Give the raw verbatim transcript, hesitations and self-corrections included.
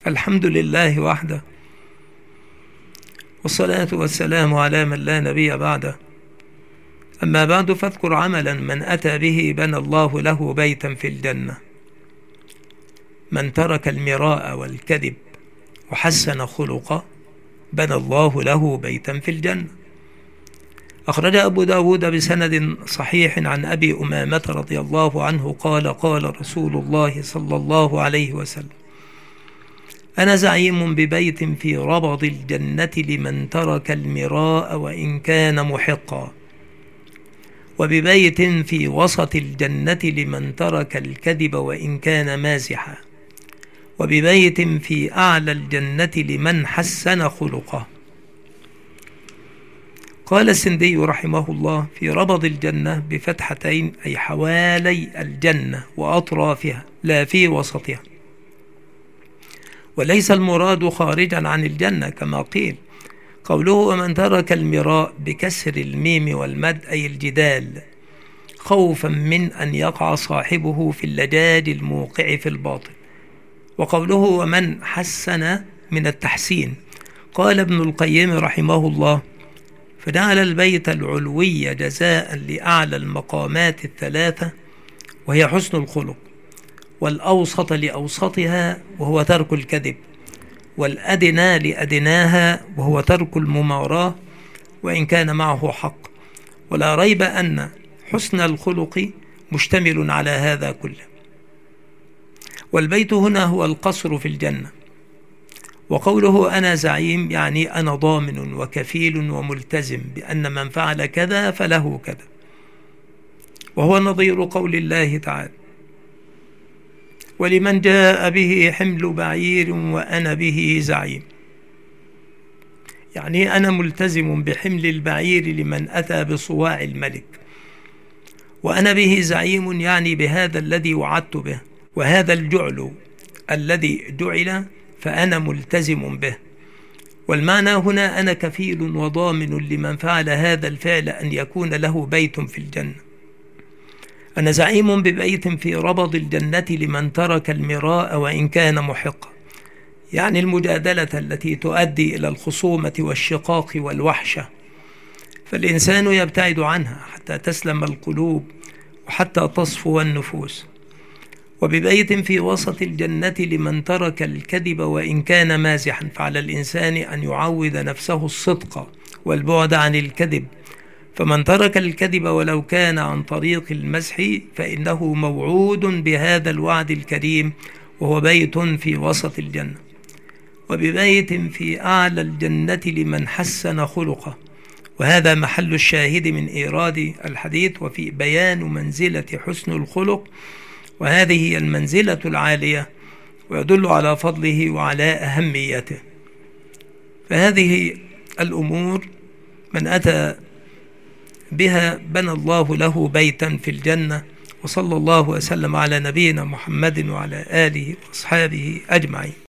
الحمد لله وحده، والصلاة والسلام على من لا نبي بعده. أما بعد، فاذكر عملا من أتى به بنى الله له بيتا في الجنة. من ترك المراء والكذب وحسن خلقه بنى الله له بيتا في الجنة. أخرج أبو داود بسند صحيح عن أبي أمامة رضي الله عنه قال: قال رسول الله صلى الله عليه وسلم: أنا زعيم ببيت في ربض الجنة لمن ترك المراء وإن كان محقا، وببيت في وسط الجنة لمن ترك الكذب وإن كان مازحا، وببيت في أعلى الجنة لمن حسن خلقه. قال السندي رحمه الله: في ربض الجنة بفتحتين، أي حوالي الجنة وأطرافها، لا في وسطها، وليس المراد خارجا عن الجنة كما قيل. قوله ومن ترك المراء بكسر الميم والمد، أي الجدال، خوفا من أن يقع صاحبه في اللجاج الموقع في الباطل. وقوله ومن حسن من التحسين. قال ابن القيم رحمه الله: فجعل البيت العلوي جزاء لأعلى المقامات الثلاثة وهي حسن الخلق، والأوسط لأوسطها وهو ترك الكذب، والأدنى لأدناها وهو ترك المماراة وإن كان معه حق. ولا ريب أن حسن الخلق مشتمل على هذا كله. والبيت هنا هو القصر في الجنة. وقوله أنا زعيم يعني أنا ضامن وكفيل وملتزم بأن من فعل كذا فله كذا، وهو نظير قول الله تعالى: ولمن جاء به حمل بعير وأنا به زعيم. يعني أنا ملتزم بحمل البعير لمن أتى بصواع الملك، وأنا به زعيم يعني بهذا الذي وعدت به، وهذا الجعل الذي جعل فأنا ملتزم به. والمعنى هنا أنا كفيل وضامن لمن فعل هذا الفعل أن يكون له بيت في الجنة. أنا زعيم ببيت في ربض الجنة لمن ترك المراء وإن كان محقا، يعني المجادلة التي تؤدي إلى الخصومة والشقاق والوحشة، فالإنسان يبتعد عنها حتى تسلم القلوب وحتى تصفو النفوس. وببيت في وسط الجنة لمن ترك الكذب وإن كان مازحا، فعلى الإنسان أن يعود نفسه الصدق والبعد عن الكذب. فمن ترك الكذب ولو كان عن طريق المزح فإنه موعود بهذا الوعد الكريم، وهو بيت في وسط الجنة. وببيت في أعلى الجنة لمن حسن خلقه، وهذا محل الشاهد من إيراد الحديث، وفي بيان منزلة حسن الخلق، وهذه هي المنزلة العالية، ويدل على فضله وعلى أهميته. فهذه الأمور من أتى بها بنى الله له بيتا في الجنة. وصلى الله وسلم على نبينا محمد وعلى آله وأصحابه أجمعين.